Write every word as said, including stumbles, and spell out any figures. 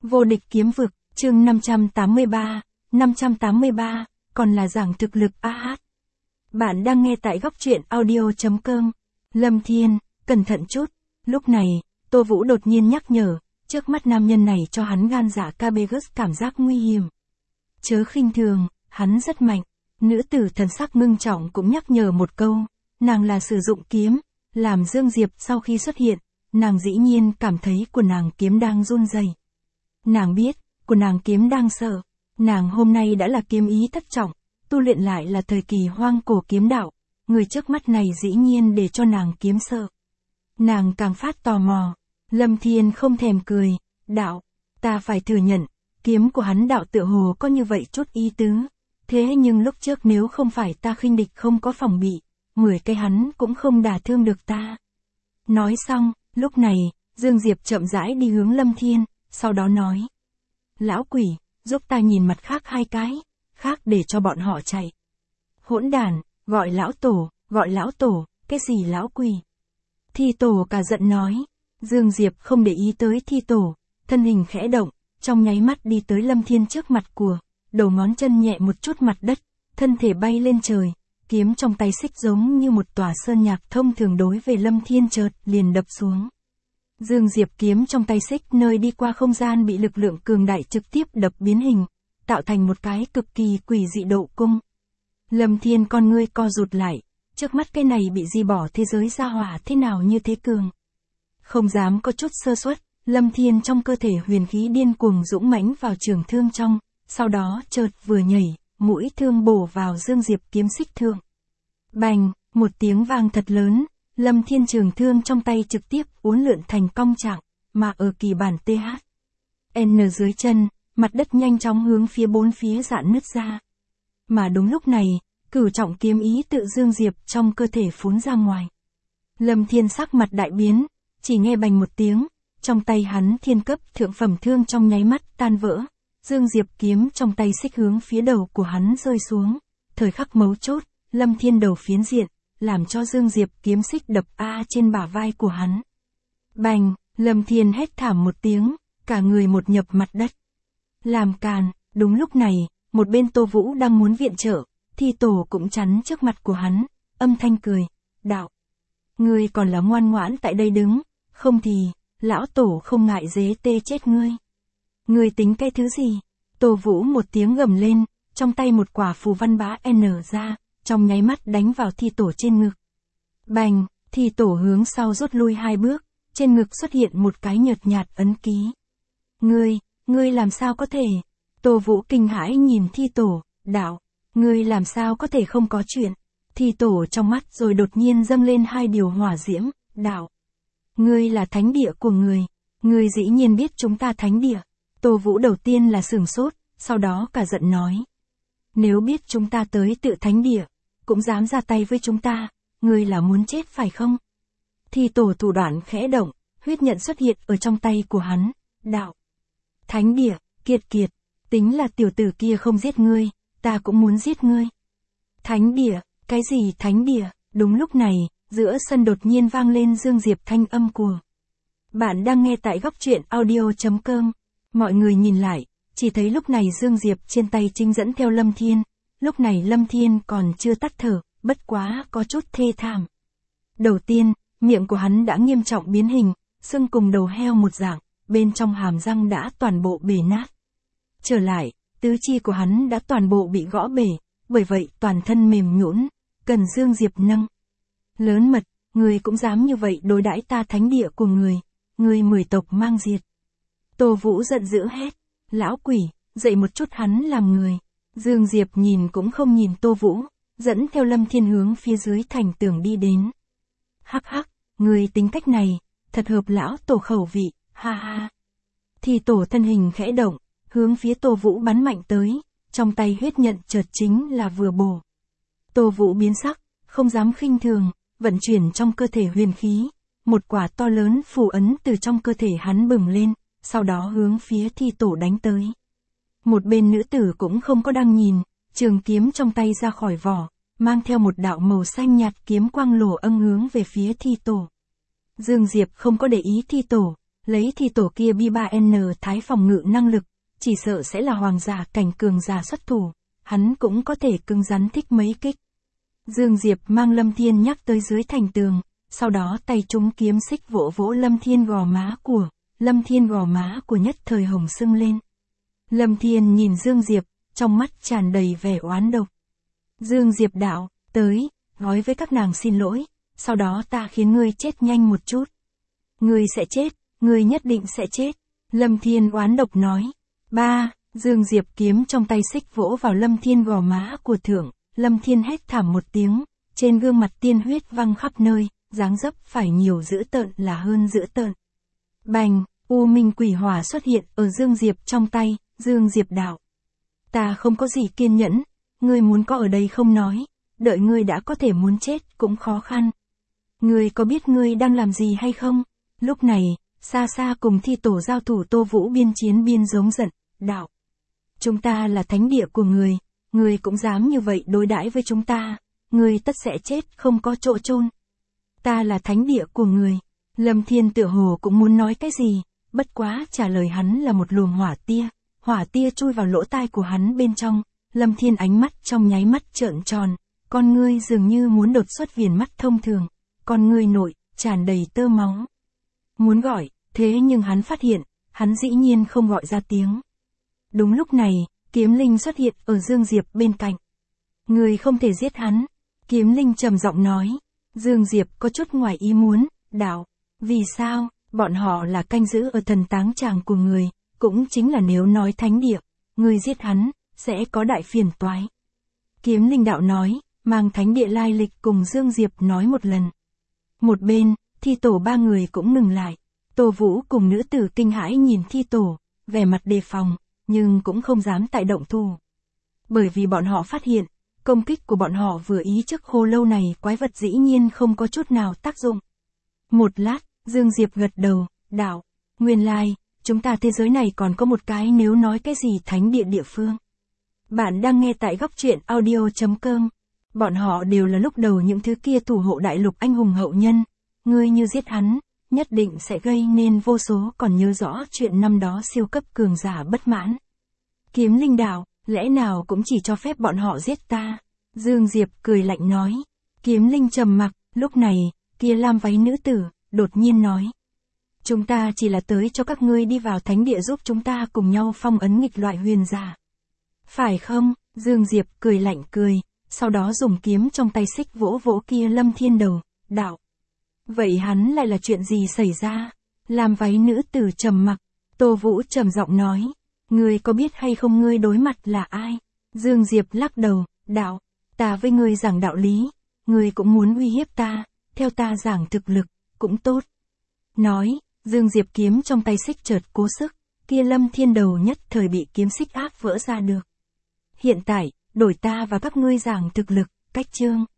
Vô địch kiếm vực, chương năm trăm tám mươi ba, năm trăm tám mươi ba, còn là giảng thực lực a hát. Bạn đang nghe tại góc truyện audio chấm com. Lâm Thiên, cẩn thận chút. Lúc này, Tô Vũ đột nhiên nhắc nhở, trước mắt nam nhân này cho hắn gan dạ Cabegus cảm giác nguy hiểm. Chớ khinh thường, hắn rất mạnh. Nữ tử thần sắc ngưng trọng cũng nhắc nhở một câu, nàng là sử dụng kiếm, làm Dương Diệp sau khi xuất hiện, nàng dĩ nhiên cảm thấy của nàng kiếm đang run rẩy. Nàng biết, của nàng kiếm đang sợ, nàng hôm nay đã là kiếm ý thất trọng, tu luyện lại là thời kỳ hoang cổ kiếm đạo, người trước mắt này dĩ nhiên để cho nàng kiếm sợ. Nàng càng phát tò mò, Lâm Thiên không thèm cười, đạo, ta phải thừa nhận, kiếm của hắn đạo tựa hồ có như vậy chút ý tứ, thế nhưng lúc trước nếu không phải ta khinh địch không có phòng bị, mười cây hắn cũng không đả thương được ta. Nói xong, lúc này, Dương Diệp chậm rãi đi hướng Lâm Thiên, sau đó nói. Lão quỷ, giúp ta nhìn mặt khác hai cái, khác để cho bọn họ chạy. Hỗn đàn, gọi lão tổ, gọi lão tổ, cái gì lão quỷ? Thi tổ cả giận nói. Dương Diệp không để ý tới thi tổ, thân hình khẽ động, trong nháy mắt đi tới Lâm Thiên trước mặt của, đầu ngón chân nhẹ một chút mặt đất, thân thể bay lên trời, kiếm trong tay xích giống như một tòa sơn nhạc thông thường đối về Lâm Thiên chợt liền đập xuống. Dương Diệp kiếm trong tay xích nơi đi qua không gian bị lực lượng cường đại trực tiếp đập biến hình, tạo thành một cái cực kỳ quỷ dị độ cung. Lâm Thiên con ngươi co rụt lại, trước mắt cái này bị di bỏ thế giới gia hỏa thế nào như thế cường. Không dám có chút sơ suất, Lâm Thiên trong cơ thể huyền khí điên cuồng dũng mãnh vào trường thương trong, sau đó chợt vừa nhảy, mũi thương bổ vào Dương Diệp kiếm xích thượng. Bành, một tiếng vang thật lớn, Lâm Thiên trường thương trong tay trực tiếp uốn lượn thành cong trạng, mà ở kỳ bản tê hát. N dưới chân, mặt đất nhanh chóng hướng phía bốn phía rạn nứt ra. Mà đúng lúc này, cửu trọng kiếm ý tự Dương Diệp trong cơ thể phún ra ngoài. Lâm Thiên sắc mặt đại biến, chỉ nghe bành một tiếng, trong tay hắn thiên cấp thượng phẩm thương trong nháy mắt tan vỡ. Dương Diệp kiếm trong tay xích hướng phía đầu của hắn rơi xuống. Thời khắc mấu chốt, Lâm Thiên đầu phiến diện, làm cho Dương Diệp kiếm xích đập a trên bả vai của hắn. Bành, Lâm Thiên hét thảm một tiếng, cả người một nhập mặt đất. Làm càn, đúng lúc này, một bên Tô Vũ đang muốn viện trợ, thi tổ cũng chắn trước mặt của hắn, âm thanh cười, đạo. Ngươi còn là ngoan ngoãn tại đây đứng, không thì, lão tổ không ngại dế tê chết ngươi. Ngươi tính cái thứ gì? Tô Vũ một tiếng gầm lên, trong tay một quả phù văn bá N ra, trong nháy mắt đánh vào thi tổ trên ngực. Bành, thi tổ hướng sau rút lui hai bước, trên ngực xuất hiện một cái nhợt nhạt ấn ký. Ngươi, ngươi làm sao có thể? Tô Vũ kinh hãi nhìn thi tổ, đạo, ngươi làm sao có thể không có chuyện? Thi tổ trong mắt rồi đột nhiên dâng lên hai điều hỏa diễm, đạo. Ngươi là thánh địa của người, ngươi dĩ nhiên biết chúng ta thánh địa. Tô Vũ đầu tiên là sửng sốt, sau đó cả giận nói. Nếu biết chúng ta tới tự thánh địa, cũng dám ra tay với chúng ta, ngươi là muốn chết phải không? Thi tổ thủ đoạn khẽ động, huyết nhận xuất hiện ở trong tay của hắn, đạo. Thánh địa, kiệt kiệt, tính là tiểu tử kia không giết ngươi, ta cũng muốn giết ngươi. Thánh địa, cái gì thánh địa? Đúng lúc này, giữa sân đột nhiên vang lên Dương Diệp thanh âm của. Bạn đang nghe tại góc truyện audio chấm com. Mọi người nhìn lại, chỉ thấy lúc này Dương Diệp trên tay chính dẫn theo Lâm Thiên, lúc này Lâm Thiên còn chưa tắt thở, bất quá có chút thê thảm. Đầu tiên, miệng của hắn đã nghiêm trọng biến hình, xương cùng đầu heo một dạng, bên trong hàm răng đã toàn bộ bể nát. Trở lại, tứ chi của hắn đã toàn bộ bị gõ bể, bởi vậy toàn thân mềm nhũn, cần Dương Diệp nâng. Lớn mật, người cũng dám như vậy đối đãi ta thánh địa của người, người mười tộc mang diệt. Tô Vũ giận dữ hét, lão quỷ, dậy một chút hắn làm người. Dương Diệp nhìn cũng không nhìn Tô Vũ, dẫn theo Lâm Thiên hướng phía dưới thành tường đi đến. Hắc hắc, người tính cách này, thật hợp lão tổ khẩu vị, ha ha. Thì tổ thân hình khẽ động, hướng phía Tô Vũ bắn mạnh tới, trong tay huyết nhận chợt chính là vừa bổ. Tô Vũ biến sắc, không dám khinh thường, vận chuyển trong cơ thể huyền khí, một quả to lớn phù ấn từ trong cơ thể hắn bừng lên, sau đó hướng phía thi tổ đánh tới. Một bên nữ tử cũng không có đang nhìn, trường kiếm trong tay ra khỏi vỏ, mang theo một đạo màu xanh nhạt kiếm quang lổ âng hướng về phía thi tổ. Dương Diệp không có để ý thi tổ, lấy thi tổ kia B ba N thái phòng ngự năng lực, chỉ sợ sẽ là hoàng giả cảnh cường giả xuất thủ, hắn cũng có thể cứng rắn thích mấy kích. Dương Diệp mang Lâm Thiên nhắc tới dưới thành tường, sau đó tay trúng kiếm xích vỗ vỗ Lâm Thiên gò má của, Lâm Thiên gò má của nhất thời hồng sưng lên. Lâm Thiên nhìn Dương Diệp, trong mắt tràn đầy vẻ oán độc. Dương Diệp đạo, tới, nói với các nàng xin lỗi, sau đó ta khiến ngươi chết nhanh một chút. Ngươi sẽ chết, ngươi nhất định sẽ chết. Lâm Thiên oán độc nói. Ba, Dương Diệp kiếm trong tay xích vỗ vào Lâm Thiên gò má của thượng, Lâm Thiên hét thảm một tiếng, trên gương mặt tiên huyết văng khắp nơi, dáng dấp phải nhiều dữ tợn là hơn dữ tợn. Bành, U Minh quỷ hỏa xuất hiện ở Dương Diệp trong tay, Dương Diệp đạo. Ta không có gì kiên nhẫn, ngươi muốn có ở đây không nói, đợi ngươi đã có thể muốn chết cũng khó khăn. Ngươi có biết ngươi đang làm gì hay không? Lúc này, xa xa cùng thi tổ giao thủ Tô Vũ biên chiến biên giống giận, đạo. Chúng ta là thánh địa của người, người cũng dám như vậy đối đãi với chúng ta, người tất sẽ chết không có chỗ chôn. Ta là thánh địa của người. Lâm Thiên tựa hồ cũng muốn nói cái gì, bất quá trả lời hắn là một luồng hỏa tia, hỏa tia chui vào lỗ tai của hắn bên trong, Lâm Thiên ánh mắt trong nháy mắt trợn tròn, con ngươi dường như muốn đột xuất viền mắt thông thường, con ngươi nội, tràn đầy tơ máu. Muốn gọi, thế nhưng hắn phát hiện, hắn dĩ nhiên không gọi ra tiếng. Đúng lúc này, Kiếm Linh xuất hiện ở Dương Diệp bên cạnh. Người không thể giết hắn. Kiếm Linh trầm giọng nói. Dương Diệp có chút ngoài ý muốn, đạo. Vì sao, bọn họ là canh giữ ở thần táng tràng của người, cũng chính là nếu nói thánh địa, người giết hắn, sẽ có đại phiền toái. Kiếm Linh đạo nói, mang thánh địa lai lịch cùng Dương Diệp nói một lần. Một bên, thi tổ ba người cũng ngừng lại. Tô Vũ cùng nữ tử kinh hãi nhìn thi tổ, vẻ mặt đề phòng, nhưng cũng không dám tại động thủ. Bởi vì bọn họ phát hiện, công kích của bọn họ vừa ý trước khô lâu này quái vật dĩ nhiên không có chút nào tác dụng. Một lát, Dương Diệp gật đầu, đạo, nguyên lai, chúng ta thế giới này còn có một cái nếu nói cái gì thánh địa địa phương. Bạn đang nghe tại góc truyện audio chấm com. Bọn họ đều là lúc đầu những thứ kia thủ hộ đại lục anh hùng hậu nhân, ngươi như giết hắn, nhất định sẽ gây nên vô số còn nhớ rõ chuyện năm đó siêu cấp cường giả bất mãn. Kiếm Linh đạo, lẽ nào cũng chỉ cho phép bọn họ giết ta? Dương Diệp cười lạnh nói. Kiếm Linh trầm mặc, lúc này, kia lam váy nữ tử, đột nhiên nói. Chúng ta chỉ là tới cho các ngươi đi vào thánh địa giúp chúng ta cùng nhau phong ấn nghịch loại huyền giả. Phải không? Dương Diệp cười lạnh cười, sau đó dùng kiếm trong tay xích vỗ vỗ kia Lâm Thiên đầu, đạo. Vậy hắn lại là chuyện gì xảy ra? Lam váy nữ tử trầm mặc, Tô Vũ trầm giọng nói. Ngươi có biết hay không ngươi đối mặt là ai? Dương Diệp lắc đầu, đạo. Ta với ngươi giảng đạo lý, ngươi cũng muốn uy hiếp ta, theo ta giảng thực lực, cũng tốt. Nói, Dương Diệp kiếm trong tay xích chợt cố sức, kia Lâm Thiên đầu nhất thời bị kiếm xích áp vỡ ra được. Hiện tại, đổi ta và các ngươi giảng thực lực, cách chương.